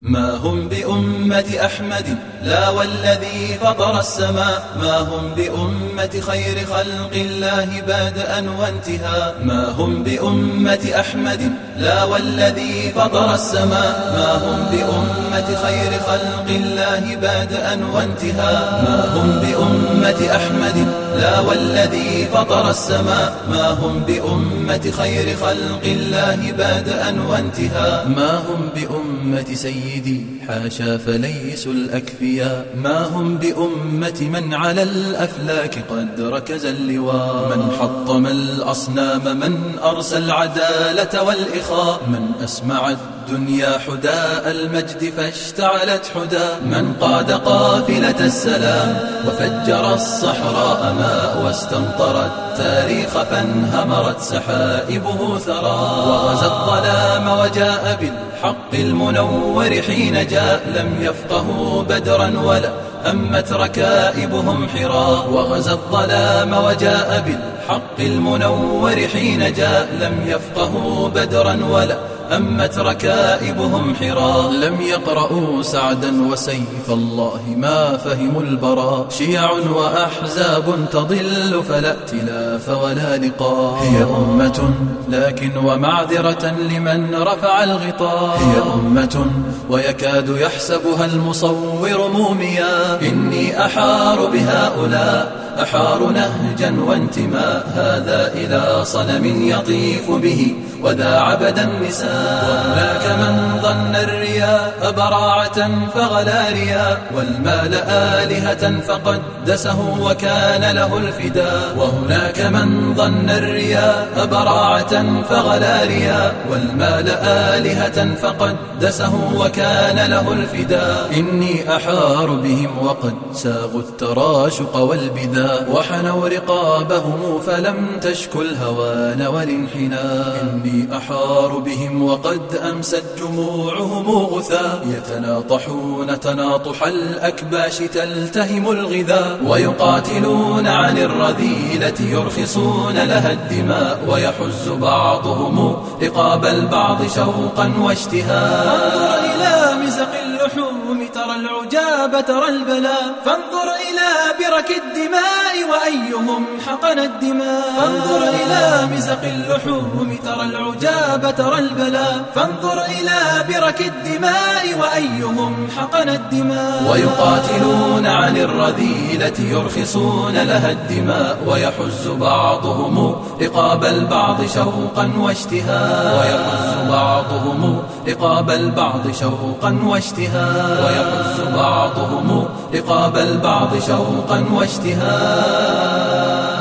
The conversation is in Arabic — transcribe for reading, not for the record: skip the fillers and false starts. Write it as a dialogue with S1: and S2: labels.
S1: ما هم بأمة أحمد لا والذي فطر السماء، ما هم بأمة خير خلق الله بدءا وانتهاء. ما هم بأمة أحمد لا والذي فطر السماء، ما هم بأمة خير خلق الله بدءا وانتهاء. ما هم بأمة أحمد لا والذي فطر السماء، ما هم بأمة خير خلق الله بدءا وانتهاء. ما هم بأمة سيدي حاشا فليسوا الأكفياء، ما هم بأمة من على الأفلاك قد ركز اللواء. من حطم الأصنام، من أرسى العدالة والإخاء، من أسمع الدنيا حداء المجد فاشتعلت حدا. من قاد قافلة السلام وفجر الصحراء ماء، واستمطر التاريخ فانهمرت سحائبه ثرى. وغزا الظلام وجاء بالحق المنور حين جاء، لم يفقهوا بدرا ولا أمت ركائبهم حرا. وغزا الظلام وجاء بالحق المنور حين جاء، لم يفقهوا بدرا ولا أمت ركائبهم حرا. لم يقرأوا سعدا وسيف الله ما فهموا البراء. شيع وأحزاب تضل فلا ائتلاف ولا لقاء. هي أمة لكن ومعذرة لمن رفع الغطاء. هي أمة ويكاد يحسبها المصور موميا. إني أحار بهؤلاء، أحار نهجا وانتماء. هذا إلى صنم يطيف به وذا عبد النساء. وهناك من ظن الرياء براعة فغلا رياء، والمال آلهة فقدسه وكان له الفداء. وهناك من ظن الرياء براعة فغلا رياء، والمال آلهة فقدسه وكان له الفداء. إني أحار بهم وقد ساغوا التراشق والبذاء، وحنوا رقابهم فلم تشكو الهوان والانحناء. إني أحار بهم وقد أمست جموعهم غثاء، يتناطحون تناطح الأكباش تلتهم الغذاء. ويقاتلون عن الرذيلة يرخصون لها الدماء، ويحز بعضهم رقاب البعض شوقا واشتهاء. فانظر إلى مزق اللحوم ترى العجاب ترى البلاء، فانظر إلى برك الدماء وأيهم حقن الدماء. فانظر إلى مزق اللحوم ترى العجاب ترى البلاء، فانظر إلى برك الدماء وأيهم حقن الدماء. ويقاتلون عن الرذيلة يرخصون لها الدماء، ويحز بعضهم رقاب البعض شوقا واشتهاء. ويحز بعضهم رقاب البعض شوقا واشتهاء. ويحز بعضهم رقاب البعض شوقا واشتهاء.